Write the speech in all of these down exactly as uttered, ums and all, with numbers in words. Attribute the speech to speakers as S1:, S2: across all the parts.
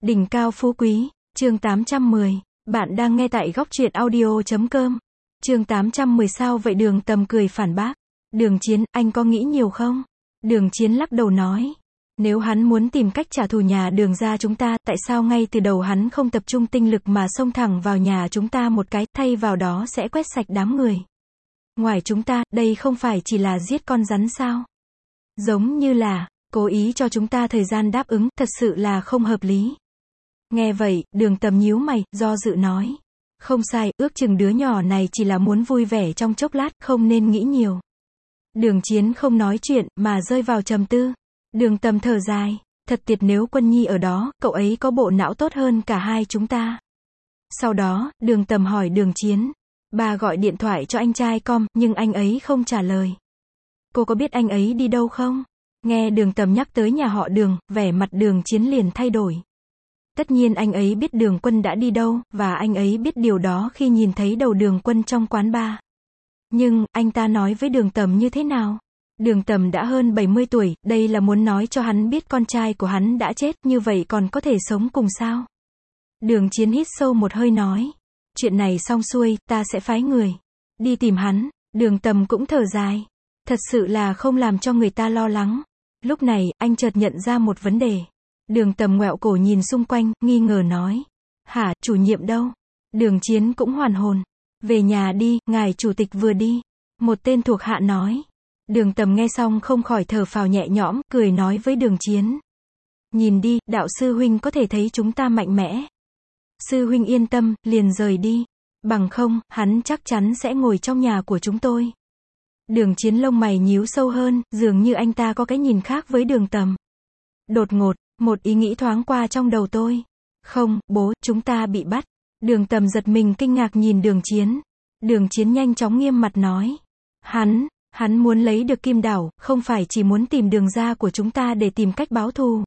S1: Đỉnh cao phú quý, chương tám trăm mười. Bạn đang nghe tại góc truyện audio chấm com. Chương tám trăm mười sao vậy Đường Tầm cười phản bác. Đường Chiến, anh có nghĩ nhiều không? Đường Chiến lắc đầu nói. Nếu hắn muốn tìm cách trả thù nhà Đường gia chúng ta, tại sao ngay từ đầu hắn không tập trung tinh lực mà xông thẳng vào nhà chúng ta một cái, thay vào đó sẽ quét sạch đám người. Ngoài chúng ta, đây không phải chỉ là giết con rắn sao? Giống như là, cố ý cho chúng ta thời gian đáp ứng, thật sự là không hợp lý. Nghe vậy, Đường Tầm nhíu mày, do dự nói. Không sai, ước chừng đứa nhỏ này chỉ là muốn vui vẻ trong chốc lát, không nên nghĩ nhiều. Đường Chiến không nói chuyện, mà rơi vào trầm tư. Đường Tầm thở dài. Thật tuyệt nếu Quân Nhi ở đó, cậu ấy có bộ não tốt hơn cả hai chúng ta. Sau đó, Đường Tầm hỏi Đường Chiến. Bà gọi điện thoại cho anh trai com, nhưng anh ấy không trả lời. Cô có biết anh ấy đi đâu không? Nghe Đường Tầm nhắc tới nhà họ Đường, vẻ mặt Đường Chiến liền thay đổi. Tất nhiên anh ấy biết Đường Quân đã đi đâu, và anh ấy biết điều đó khi nhìn thấy đầu Đường Quân trong quán bar. Nhưng, anh ta nói với Đường Tầm như thế nào? Đường Tầm đã hơn bảy mươi tuổi, đây là muốn nói cho hắn biết con trai của hắn đã chết, như vậy còn có thể sống cùng sao? Đường Chiến hít sâu một hơi nói. Chuyện này xong xuôi, ta sẽ phái người đi tìm hắn. Đường Tầm cũng thở dài. Thật sự là không làm cho người ta lo lắng. Lúc này, anh chợt nhận ra một vấn đề. Đường Tầm ngoẹo cổ nhìn xung quanh, nghi ngờ nói. Hả, chủ nhiệm đâu? Đường Chiến cũng hoàn hồn. Về nhà đi, ngài chủ tịch vừa đi. Một tên thuộc hạ nói. Đường Tầm nghe xong không khỏi thở phào nhẹ nhõm, cười nói với Đường Chiến. Nhìn đi, đạo sư huynh có thể thấy chúng ta mạnh mẽ. Sư huynh yên tâm, liền rời đi. Bằng không, hắn chắc chắn sẽ ngồi trong nhà của chúng tôi. Đường Chiến lông mày nhíu sâu hơn, dường như anh ta có cái nhìn khác với Đường Tầm. Đột ngột, một ý nghĩ thoáng qua trong đầu tôi. Không, bố, chúng ta bị bắt. Đường Tầm giật mình kinh ngạc nhìn Đường Chiến. Đường Chiến nhanh chóng nghiêm mặt nói. Hắn, hắn muốn lấy được Kim Đảo, không phải chỉ muốn tìm Đường gia của chúng ta để tìm cách báo thù.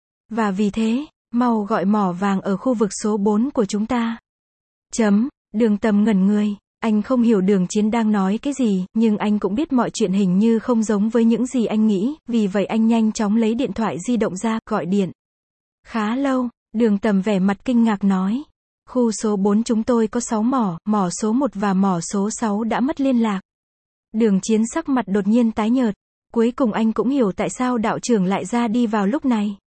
S1: Và vì thế, mau gọi mỏ vàng ở khu vực số bốn của chúng ta. Chấm, Đường Tầm ngẩn người. Anh không hiểu Đường Chiến đang nói cái gì, nhưng anh cũng biết mọi chuyện hình như không giống với những gì anh nghĩ, vì vậy anh nhanh chóng lấy điện thoại di động ra, gọi điện. Khá lâu, Đường Tầm vẻ mặt kinh ngạc nói. Khu số bốn chúng tôi có sáu mỏ, mỏ số một và mỏ số sáu đã mất liên lạc. Đường Chiến sắc mặt đột nhiên tái nhợt. Cuối cùng anh cũng hiểu tại sao đạo trưởng lại ra đi vào lúc này.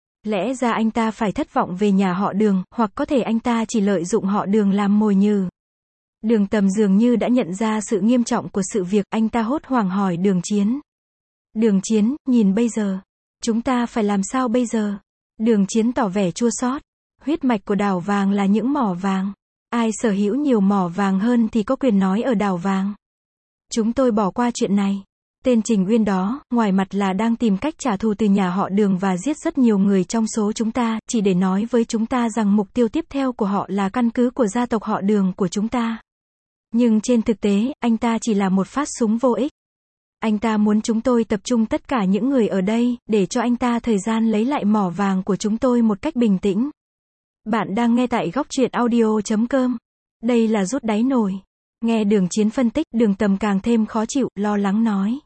S1: Lẽ ra anh ta phải thất vọng về nhà họ Đường, hoặc có thể anh ta chỉ lợi dụng họ Đường làm mồi nhử. Đường Tầm dường như đã nhận ra sự nghiêm trọng của sự việc, anh ta hốt hoảng hỏi Đường Chiến. Đường Chiến, nhìn bây giờ, chúng ta phải làm sao bây giờ? Đường Chiến tỏ vẻ chua xót. Huyết mạch của đảo vàng là những mỏ vàng. Ai sở hữu nhiều mỏ vàng hơn thì có quyền nói ở đảo vàng. Chúng tôi bỏ qua chuyện này. Tên Trình Uyên đó, ngoài mặt là đang tìm cách trả thù từ nhà họ Đường và giết rất nhiều người trong số chúng ta, chỉ để nói với chúng ta rằng mục tiêu tiếp theo của họ là căn cứ của gia tộc họ Đường của chúng ta. Nhưng trên thực tế, anh ta chỉ là một phát súng vô ích. Anh ta muốn chúng tôi tập trung tất cả những người ở đây, để cho anh ta thời gian lấy lại mỏ vàng của chúng tôi một cách bình tĩnh. Bạn đang nghe tại góc truyện audio chấm com. Đây là rút đáy nồi. Nghe Đường Chiến phân tích, Đường Tầm càng thêm khó chịu, lo lắng nói.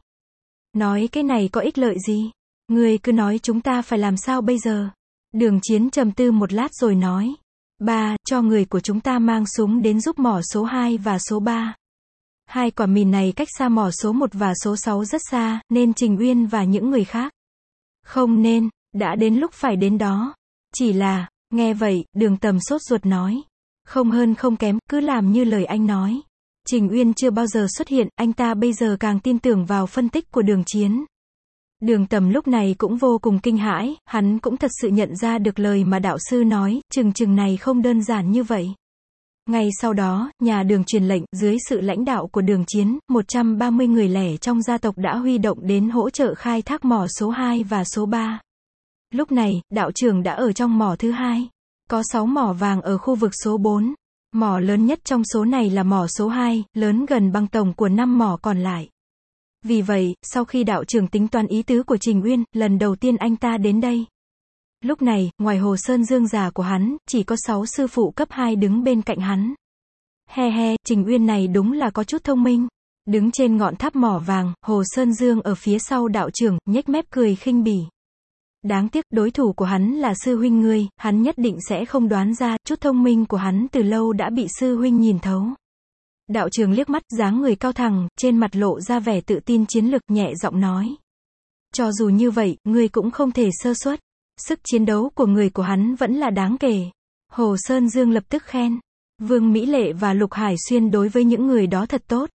S1: Nói cái này có ích lợi gì? Ngươi cứ nói chúng ta phải làm sao bây giờ? Đường Chiến trầm tư một lát rồi nói. Ba, cho người của chúng ta mang súng đến giúp mỏ số hai và số ba. Hai quả mìn này cách xa mỏ số một và số sáu rất xa, nên Trình Uyên và những người khác. Không nên, đã đến lúc phải đến đó. Chỉ là, nghe vậy, Đường Tầm sốt ruột nói. Không hơn không kém, cứ làm như lời anh nói. Trình Uyên chưa bao giờ xuất hiện, anh ta bây giờ càng tin tưởng vào phân tích của Đường Chiến. Đường Tầm lúc này cũng vô cùng kinh hãi, hắn cũng thật sự nhận ra được lời mà đạo sư nói, chừng chừng này không đơn giản như vậy. Ngay sau đó, nhà Đường truyền lệnh, dưới sự lãnh đạo của Đường Chiến, một trăm ba mươi người lẻ trong gia tộc đã huy động đến hỗ trợ khai thác mỏ số hai và số ba. Lúc này, đạo trưởng đã ở trong mỏ thứ hai. Có sáu mỏ vàng ở khu vực số bốn. Mỏ lớn nhất trong số này là mỏ số hai, lớn gần bằng tổng của năm mỏ còn lại. Vì vậy, sau khi đạo trưởng tính toán ý tứ của Trình Uyên, lần đầu tiên anh ta đến đây. Lúc này, ngoài Hồ Sơn Dương già của hắn, chỉ có sáu sư phụ cấp hai đứng bên cạnh hắn. He he, Trình Uyên này đúng là có chút thông minh. Đứng trên ngọn tháp mỏ vàng, Hồ Sơn Dương ở phía sau đạo trưởng, nhếch mép cười khinh bỉ. Đáng tiếc, đối thủ của hắn là sư huynh ngươi, hắn nhất định sẽ không đoán ra, chút thông minh của hắn từ lâu đã bị sư huynh nhìn thấu. Đạo trưởng liếc mắt, dáng người cao thẳng, trên mặt lộ ra vẻ tự tin chiến lực, nhẹ giọng nói. Cho dù như vậy, ngươi cũng không thể sơ suất. Sức chiến đấu của người của hắn vẫn là đáng kể. Hồ Sơn Dương lập tức khen. Vương Mỹ Lệ và Lục Hải Xuyên đối với những người đó thật tốt.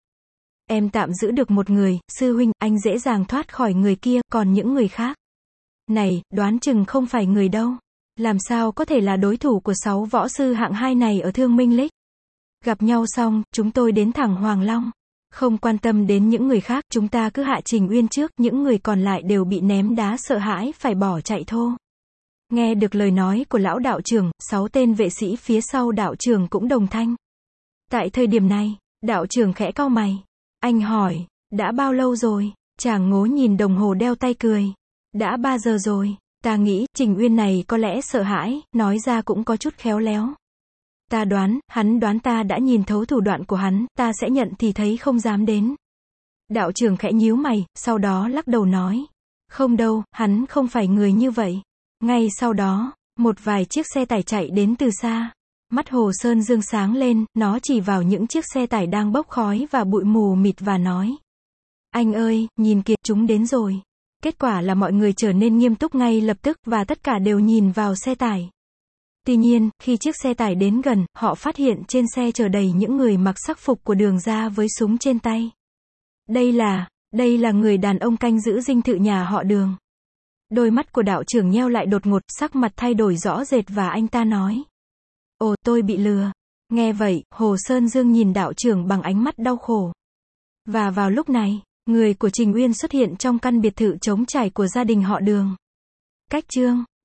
S1: Em tạm giữ được một người, sư huynh, anh dễ dàng thoát khỏi người kia, còn những người khác. Này, đoán chừng không phải người đâu. Làm sao có thể là đối thủ của sáu võ sư hạng hai này ở Thương Minh League. Gặp nhau xong, chúng tôi đến thẳng Hoàng Long. Không quan tâm đến những người khác, chúng ta cứ hạ Trình Uyên trước, những người còn lại đều bị ném đá sợ hãi phải bỏ chạy thô. Nghe được lời nói của lão đạo trưởng, sáu tên vệ sĩ phía sau đạo trưởng cũng đồng thanh. Tại thời điểm này, đạo trưởng khẽ cau mày. Anh hỏi, đã bao lâu rồi? Chàng Ngố nhìn đồng hồ đeo tay cười. Đã ba giờ rồi, ta nghĩ, Trình Uyên này có lẽ sợ hãi, nói ra cũng có chút khéo léo. Ta đoán, hắn đoán ta đã nhìn thấu thủ đoạn của hắn, ta sẽ nhận thì thấy không dám đến. Đạo trưởng khẽ nhíu mày, sau đó lắc đầu nói. Không đâu, hắn không phải người như vậy. Ngay sau đó, một vài chiếc xe tải chạy đến từ xa. Mắt Hồ Sơn Dương sáng lên, nó chỉ vào những chiếc xe tải đang bốc khói và bụi mù mịt và nói. Anh ơi, nhìn kìa, chúng đến rồi. Kết quả là mọi người trở nên nghiêm túc ngay lập tức, và tất cả đều nhìn vào xe tải. Tuy nhiên, khi chiếc xe tải đến gần, họ phát hiện trên xe chở đầy những người mặc sắc phục của Đường gia với súng trên tay. Đây là, đây là người đàn ông canh giữ dinh thự nhà họ Đường. Đôi mắt của đạo trưởng nheo lại đột ngột, sắc mặt thay đổi rõ rệt và anh ta nói. Ồ, tôi bị lừa. Nghe vậy, Hồ Sơn Dương nhìn đạo trưởng bằng ánh mắt đau khổ. Và vào lúc này, người của Trình Uyên xuất hiện trong căn biệt thự trống trải của gia đình họ Đường. Cách chương